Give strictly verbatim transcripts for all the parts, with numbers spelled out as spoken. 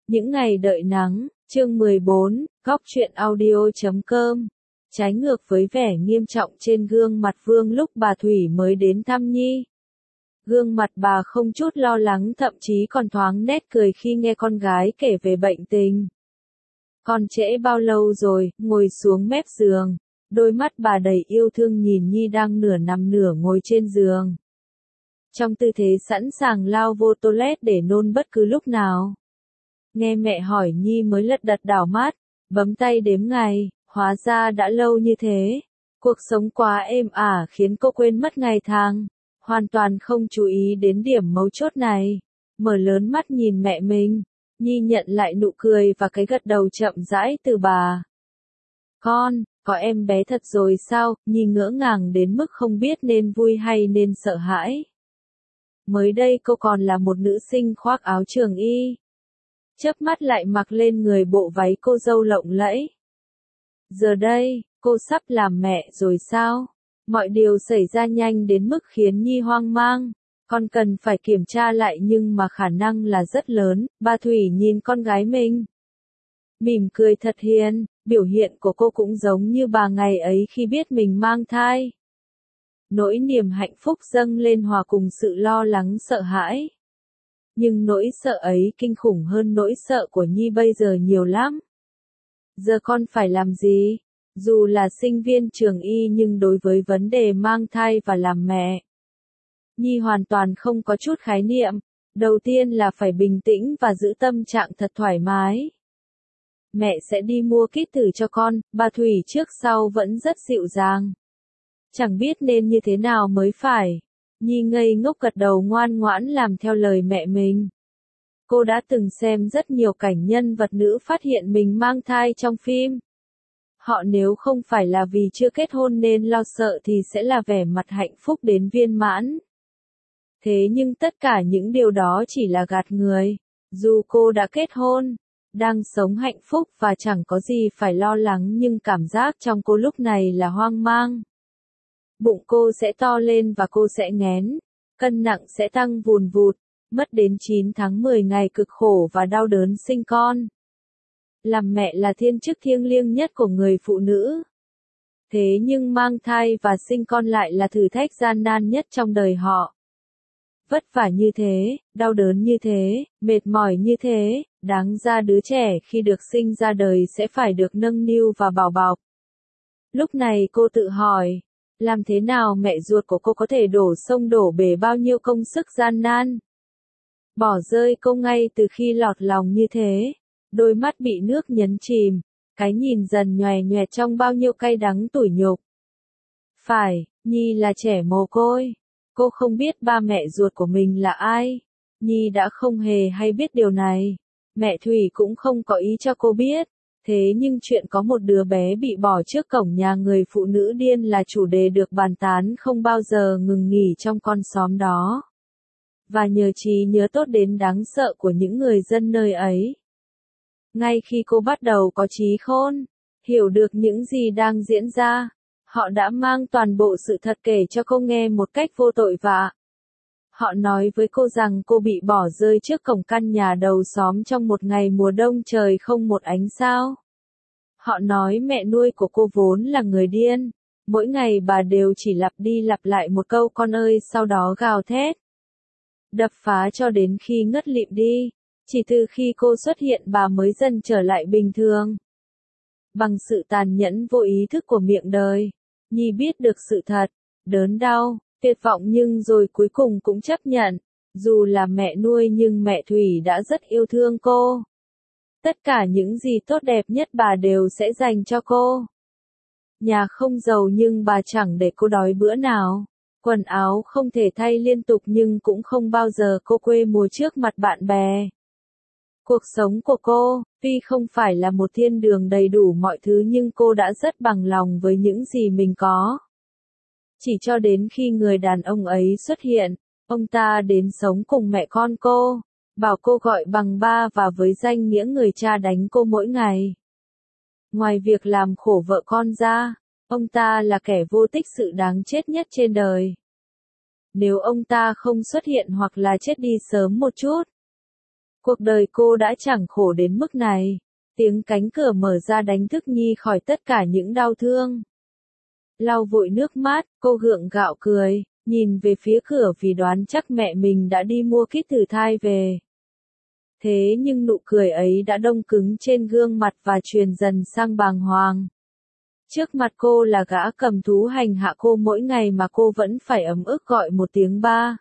Những ngày đợi nắng, chương mười bốn, góc truyện audio chấm com. Trái ngược với vẻ nghiêm trọng trên gương mặt Vương lúc bà Thủy mới đến thăm Nhi. Gương mặt bà không chút lo lắng, thậm chí còn thoáng nét cười khi nghe con gái kể về bệnh tình. Con trễ bao lâu rồi, ngồi xuống mép giường. Đôi mắt bà đầy yêu thương nhìn Nhi đang nửa nằm nửa ngồi trên giường. Trong tư thế sẵn sàng lao vô toilet để nôn bất cứ lúc nào. Nghe mẹ hỏi Nhi mới lật đật đảo mắt, bấm tay đếm ngày, hóa ra đã lâu như thế. Cuộc sống quá êm ả khiến cô quên mất ngày tháng, hoàn toàn không chú ý đến điểm mấu chốt này. Mở lớn mắt nhìn mẹ mình, Nhi nhận lại nụ cười và cái gật đầu chậm rãi từ bà. Con, có em bé thật rồi sao? Nhi ngỡ ngàng đến mức không biết nên vui hay nên sợ hãi. Mới đây cô còn là một nữ sinh khoác áo trường y. Chớp mắt lại mặc lên người bộ váy cô dâu lộng lẫy. Giờ đây, cô sắp làm mẹ rồi sao? Mọi điều xảy ra nhanh đến mức khiến Nhi hoang mang. Con cần phải kiểm tra lại nhưng mà khả năng là rất lớn. Bà Thủy nhìn con gái mình, mỉm cười thật hiền, biểu hiện của cô cũng giống như bà ngày ấy khi biết mình mang thai. Nỗi niềm hạnh phúc dâng lên hòa cùng sự lo lắng sợ hãi. Nhưng nỗi sợ ấy kinh khủng hơn nỗi sợ của Nhi bây giờ nhiều lắm. Giờ con phải làm gì? Dù là sinh viên trường y nhưng đối với vấn đề mang thai và làm mẹ, Nhi hoàn toàn không có chút khái niệm. Đầu tiên là phải bình tĩnh và giữ tâm trạng thật thoải mái. Mẹ sẽ đi mua kit thử cho con, bà Thủy trước sau vẫn rất dịu dàng. Chẳng biết nên như thế nào mới phải. Nhi ngây ngốc gật đầu ngoan ngoãn làm theo lời mẹ mình. Cô đã từng xem rất nhiều cảnh nhân vật nữ phát hiện mình mang thai trong phim. Họ nếu không phải là vì chưa kết hôn nên lo sợ thì sẽ là vẻ mặt hạnh phúc đến viên mãn. Thế nhưng tất cả những điều đó chỉ là gạt người. Dù cô đã kết hôn, đang sống hạnh phúc và chẳng có gì phải lo lắng nhưng cảm giác trong cô lúc này là hoang mang. Bụng cô sẽ to lên và cô sẽ nghén, cân nặng sẽ tăng vùn vụt, mất đến chín tháng mười ngày cực khổ và đau đớn sinh con. Làm mẹ là thiên chức thiêng liêng nhất của người phụ nữ. Thế nhưng mang thai và sinh con lại là thử thách gian nan nhất trong đời họ. Vất vả như thế, đau đớn như thế, mệt mỏi như thế, đáng ra đứa trẻ khi được sinh ra đời sẽ phải được nâng niu và bảo bọc. Lúc này cô tự hỏi, làm thế nào mẹ ruột của cô có thể đổ sông đổ bể bao nhiêu công sức gian nan? Bỏ rơi cô ngay từ khi lọt lòng như thế, đôi mắt bị nước nhấn chìm, cái nhìn dần nhòe nhòe trong bao nhiêu cay đắng tủi nhục. Phải, Nhi là trẻ mồ côi. Cô không biết ba mẹ ruột của mình là ai. Nhi đã không hề hay biết điều này. Mẹ Thủy cũng không có ý cho cô biết. Thế nhưng chuyện có một đứa bé bị bỏ trước cổng nhà người phụ nữ điên là chủ đề được bàn tán không bao giờ ngừng nghỉ trong con xóm đó. Và nhờ trí nhớ tốt đến đáng sợ của những người dân nơi ấy. Ngay khi cô bắt đầu có trí khôn, hiểu được những gì đang diễn ra, họ đã mang toàn bộ sự thật kể cho cô nghe một cách vô tội vạ. Họ nói với cô rằng cô bị bỏ rơi trước cổng căn nhà đầu xóm trong một ngày mùa đông trời không một ánh sao. Họ nói mẹ nuôi của cô vốn là người điên. Mỗi ngày bà đều chỉ lặp đi lặp lại một câu con ơi sau đó gào thét. Đập phá cho đến khi ngất lịm đi. Chỉ từ khi cô xuất hiện bà mới dần trở lại bình thường. Bằng sự tàn nhẫn vô ý thức của miệng đời, Nhi biết được sự thật, đớn đau, tuyệt vọng nhưng rồi cuối cùng cũng chấp nhận. Dù là mẹ nuôi nhưng mẹ Thủy đã rất yêu thương cô. Tất cả những gì tốt đẹp nhất bà đều sẽ dành cho cô. Nhà không giàu nhưng bà chẳng để cô đói bữa nào. Quần áo không thể thay liên tục nhưng cũng không bao giờ cô quê mùa trước mặt bạn bè. Cuộc sống của cô, tuy không phải là một thiên đường đầy đủ mọi thứ nhưng cô đã rất bằng lòng với những gì mình có. Chỉ cho đến khi người đàn ông ấy xuất hiện, ông ta đến sống cùng mẹ con cô, bảo cô gọi bằng ba và với danh nghĩa người cha đánh cô mỗi ngày. Ngoài việc làm khổ vợ con ra, ông ta là kẻ vô tích sự đáng chết nhất trên đời. Nếu ông ta không xuất hiện hoặc là chết đi sớm một chút, Cuộc đời cô đã chẳng khổ đến mức này. Tiếng cánh cửa mở ra đánh thức Nhi khỏi tất cả những đau thương. Lau vội nước mắt, cô gượng gạo cười, nhìn về phía cửa vì đoán chắc mẹ mình đã đi mua kit thử thai về. Thế nhưng nụ cười ấy đã đông cứng trên gương mặt và truyền dần sang bàng hoàng. Trước mặt cô là gã cầm thú hành hạ cô mỗi ngày mà cô vẫn phải ấm ức gọi một tiếng ba.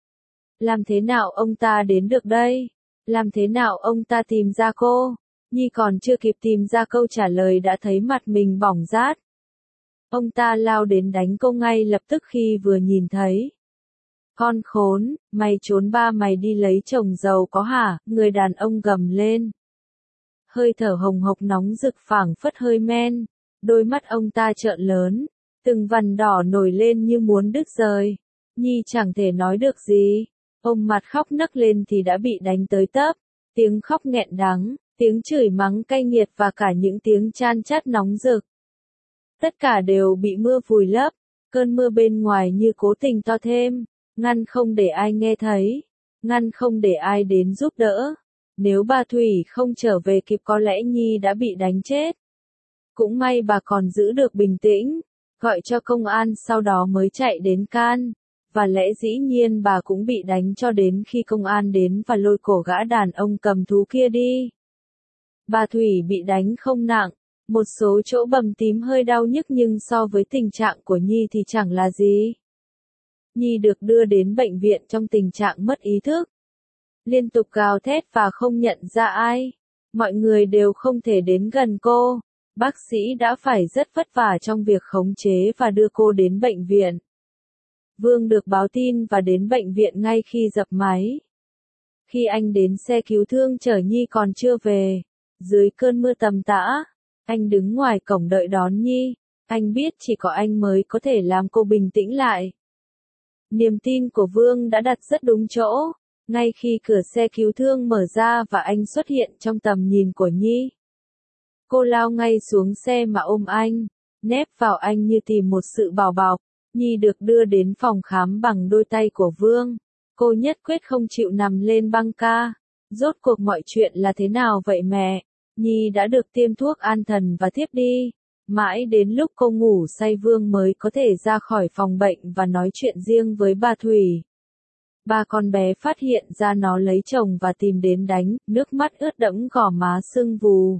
Làm thế nào ông ta đến được đây? Làm thế nào ông ta tìm ra cô? Nhi còn chưa kịp tìm ra câu trả lời đã thấy mặt mình bỏng rát. Ông ta lao đến đánh cô ngay lập tức khi vừa nhìn thấy. Con khốn, mày trốn ba mày đi lấy chồng giàu có hả? Người đàn ông gầm lên. Hơi thở hồng hộc nóng rực phảng phất hơi men. Đôi mắt ông ta trợn lớn. Từng vằn đỏ nổi lên như muốn đứt rời. Nhi chẳng thể nói được gì. Ôm mặt khóc nấc lên thì đã bị đánh tới tấp. Tiếng khóc nghẹn đắng, tiếng chửi mắng cay nghiệt và cả những tiếng chan chát nóng rực. Tất cả đều bị mưa vùi lấp. Cơn mưa bên ngoài như cố tình to thêm. Ngăn không để ai nghe thấy. Ngăn không để ai đến giúp đỡ. Nếu bà Thủy không trở về kịp có lẽ Nhi đã bị đánh chết. Cũng may bà còn giữ được bình tĩnh. Gọi cho công an sau đó mới chạy đến can. Và lẽ dĩ nhiên bà cũng bị đánh cho đến khi công an đến và lôi cổ gã đàn ông cầm thú kia đi. Bà Thủy bị đánh không nặng. Một số chỗ bầm tím hơi đau nhức nhưng so với tình trạng của Nhi thì chẳng là gì. Nhi được đưa đến bệnh viện trong tình trạng mất ý thức. Liên tục gào thét và không nhận ra ai. Mọi người đều không thể đến gần cô. Bác sĩ đã phải rất vất vả trong việc khống chế và đưa cô đến bệnh viện. Vương được báo tin và đến bệnh viện ngay khi dập máy. Khi anh đến xe cứu thương chở Nhi còn chưa về. Dưới cơn mưa tầm tã, anh đứng ngoài cổng đợi đón Nhi. Anh biết chỉ có anh mới có thể làm cô bình tĩnh lại. Niềm tin của Vương đã đặt rất đúng chỗ. Ngay khi cửa xe cứu thương mở ra và anh xuất hiện trong tầm nhìn của Nhi. Cô lao ngay xuống xe mà ôm anh, nép vào anh như tìm một sự bảo bọc. Nhi được đưa đến phòng khám bằng đôi tay của Vương. Cô nhất quyết không chịu nằm lên băng ca. Rốt cuộc mọi chuyện là thế nào vậy mẹ? Nhi đã được tiêm thuốc an thần và thiếp đi. Mãi đến lúc cô ngủ say Vương mới có thể ra khỏi phòng bệnh và nói chuyện riêng với bà Thủy. Ba con bé phát hiện ra nó lấy chồng và tìm đến đánh, nước mắt ướt đẫm gò má sưng vù.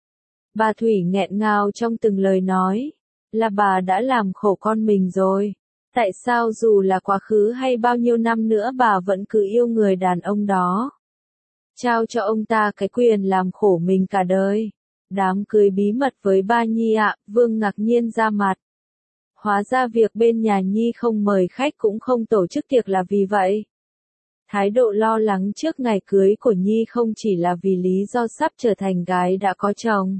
Bà Thủy nghẹn ngào trong từng lời nói. Là bà đã làm khổ con mình rồi. Tại sao dù là quá khứ hay bao nhiêu năm nữa bà vẫn cứ yêu người đàn ông đó? Trao cho ông ta cái quyền làm khổ mình cả đời. Đám cưới bí mật với ba Nhi ạ, Vương ngạc nhiên ra mặt. Hóa ra việc bên nhà Nhi không mời khách cũng không tổ chức tiệc là vì vậy. Thái độ lo lắng trước ngày cưới của Nhi không chỉ là vì lý do sắp trở thành gái đã có chồng.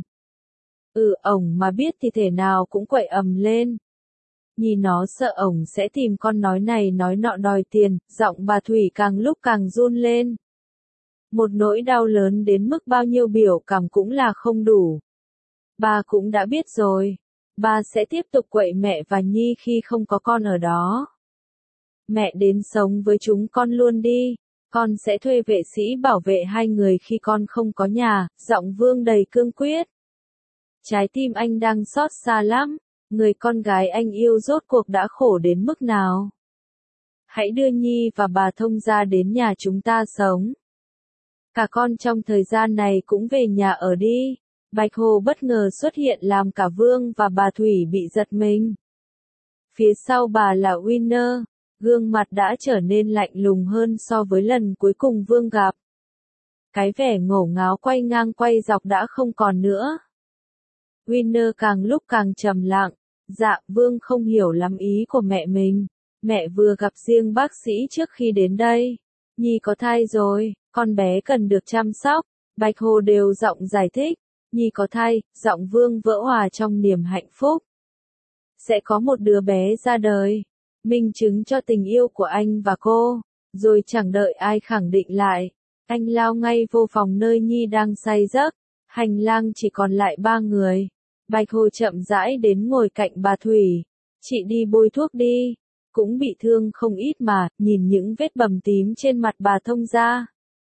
Ừ, ổng mà biết thì thể nào cũng quậy ầm lên. Nhi nó sợ ổng sẽ tìm con nói này nói nọ đòi tiền, giọng bà Thủy càng lúc càng run lên. Một nỗi đau lớn đến mức bao nhiêu biểu cảm cũng là không đủ. Bà cũng đã biết rồi. Bà sẽ tiếp tục quậy mẹ và Nhi khi không có con ở đó. Mẹ đến sống với chúng con luôn đi. Con sẽ thuê vệ sĩ bảo vệ hai người khi con không có nhà, giọng Vương đầy cương quyết. Trái tim anh đang xót xa lắm. Người con gái anh yêu rốt cuộc đã khổ đến mức nào? Hãy đưa Nhi và bà Thông ra đến nhà chúng ta sống. Cả con trong thời gian này cũng về nhà ở đi. Bạch Hồ bất ngờ xuất hiện làm cả Vương và bà Thủy bị giật mình. Phía sau bà là Winner, gương mặt đã trở nên lạnh lùng hơn so với lần cuối cùng Vương gặp. Cái vẻ ngổ ngáo quay ngang quay dọc đã không còn nữa. Winner càng lúc càng trầm lặng. Dạ, Vương không hiểu lắm ý của mẹ mình. Mẹ vừa gặp riêng bác sĩ trước khi đến đây. Nhi có thai rồi, con bé cần được chăm sóc. Bạch Hồ đều giọng giải thích. Nhi có thai, giọng Vương vỡ hòa trong niềm hạnh phúc. Sẽ có một đứa bé ra đời. Minh chứng cho tình yêu của anh và cô. Rồi chẳng đợi ai khẳng định lại. Anh lao ngay vô phòng nơi Nhi đang say giấc. Hành lang chỉ còn lại ba người. Bạch Hồ chậm rãi đến ngồi cạnh bà Thủy. Chị đi bôi thuốc đi. Cũng bị thương không ít mà, nhìn những vết bầm tím trên mặt bà Thông ra.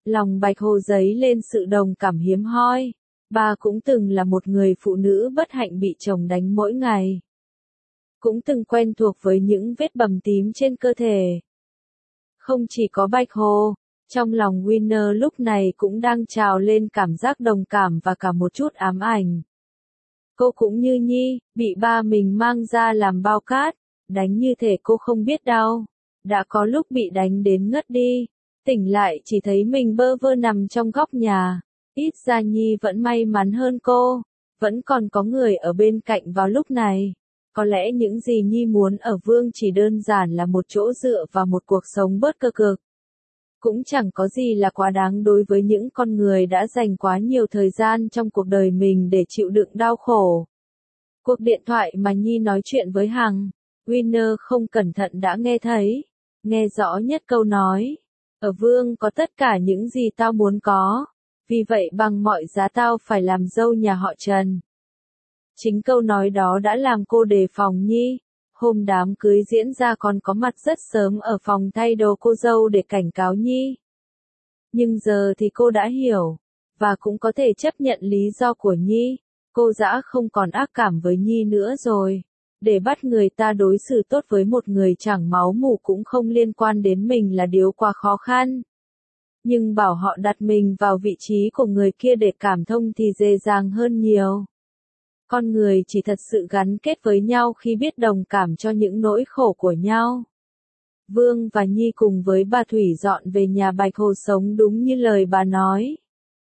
Lòng Bạch Hồ dấy lên sự đồng cảm hiếm hoi. Bà cũng từng là một người phụ nữ bất hạnh bị chồng đánh mỗi ngày. Cũng từng quen thuộc với những vết bầm tím trên cơ thể. Không chỉ có Bạch Hồ, trong lòng Winner lúc này cũng đang trào lên cảm giác đồng cảm và cả một chút ám ảnh. Cô cũng như Nhi, bị ba mình mang ra làm bao cát, đánh như thể cô không biết đau. Đã có lúc bị đánh đến ngất đi, tỉnh lại chỉ thấy mình bơ vơ nằm trong góc nhà. Ít ra Nhi vẫn may mắn hơn cô, vẫn còn có người ở bên cạnh vào lúc này. Có lẽ những gì Nhi muốn ở Vương chỉ đơn giản là một chỗ dựa và một cuộc sống bớt cơ cực. Cũng chẳng có gì là quá đáng đối với những con người đã dành quá nhiều thời gian trong cuộc đời mình để chịu đựng đau khổ. Cuộc điện thoại mà Nhi nói chuyện với Hằng, Winner không cẩn thận đã nghe thấy, nghe rõ nhất câu nói. Ở Vương có tất cả những gì tao muốn có, vì vậy bằng mọi giá tao phải làm dâu nhà họ Trần. Chính câu nói đó đã làm cô đề phòng Nhi. Hôm đám cưới diễn ra còn có mặt rất sớm ở phòng thay đồ cô dâu để cảnh cáo Nhi. Nhưng giờ thì cô đã hiểu, và cũng có thể chấp nhận lý do của Nhi. Cô dã không còn ác cảm với Nhi nữa rồi. Để bắt người ta đối xử tốt với một người chẳng máu mủ cũng không liên quan đến mình là điều quá khó khăn. Nhưng bảo họ đặt mình vào vị trí của người kia để cảm thông thì dễ dàng hơn nhiều. Con người chỉ thật sự gắn kết với nhau khi biết đồng cảm cho những nỗi khổ của nhau. Vương và Nhi cùng với bà Thủy dọn về nhà Bạch Hồ sống đúng như lời bà nói.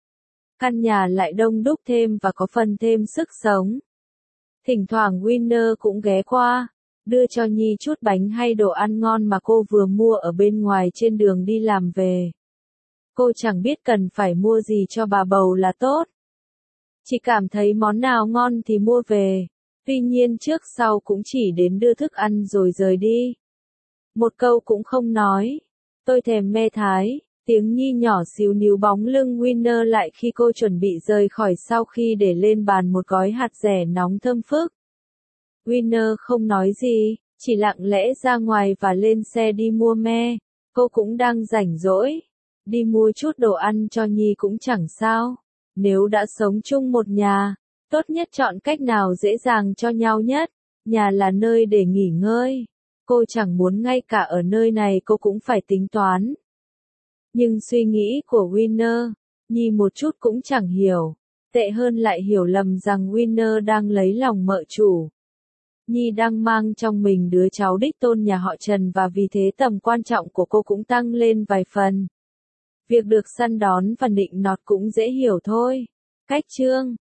Căn nhà lại đông đúc thêm và có phần thêm sức sống. Thỉnh thoảng Winner cũng ghé qua, đưa cho Nhi chút bánh hay đồ ăn ngon mà cô vừa mua ở bên ngoài trên đường đi làm về. Cô chẳng biết cần phải mua gì cho bà bầu là tốt. Chỉ cảm thấy món nào ngon thì mua về, tuy nhiên trước sau cũng chỉ đến đưa thức ăn rồi rời đi. Một câu cũng không nói. Tôi thèm me thái, tiếng Nhi nhỏ xíu níu bóng lưng Winner lại khi cô chuẩn bị rời khỏi sau khi để lên bàn một gói hạt dẻ nóng thơm phức. Winner không nói gì, chỉ lặng lẽ ra ngoài và lên xe đi mua me. Cô cũng đang rảnh rỗi, đi mua chút đồ ăn cho Nhi cũng chẳng sao. Nếu đã sống chung một nhà, tốt nhất chọn cách nào dễ dàng cho nhau nhất. Nhà là nơi để nghỉ ngơi. Cô chẳng muốn ngay cả ở nơi này cô cũng phải tính toán. Nhưng suy nghĩ của Winner, Nhi một chút cũng chẳng hiểu. Tệ hơn lại hiểu lầm rằng Winner đang lấy lòng mợ chủ. Nhi đang mang trong mình đứa cháu đích tôn nhà họ Trần và vì thế tầm quan trọng của cô cũng tăng lên vài phần. Việc được săn đón và nịnh nọt cũng dễ hiểu thôi. Cách chương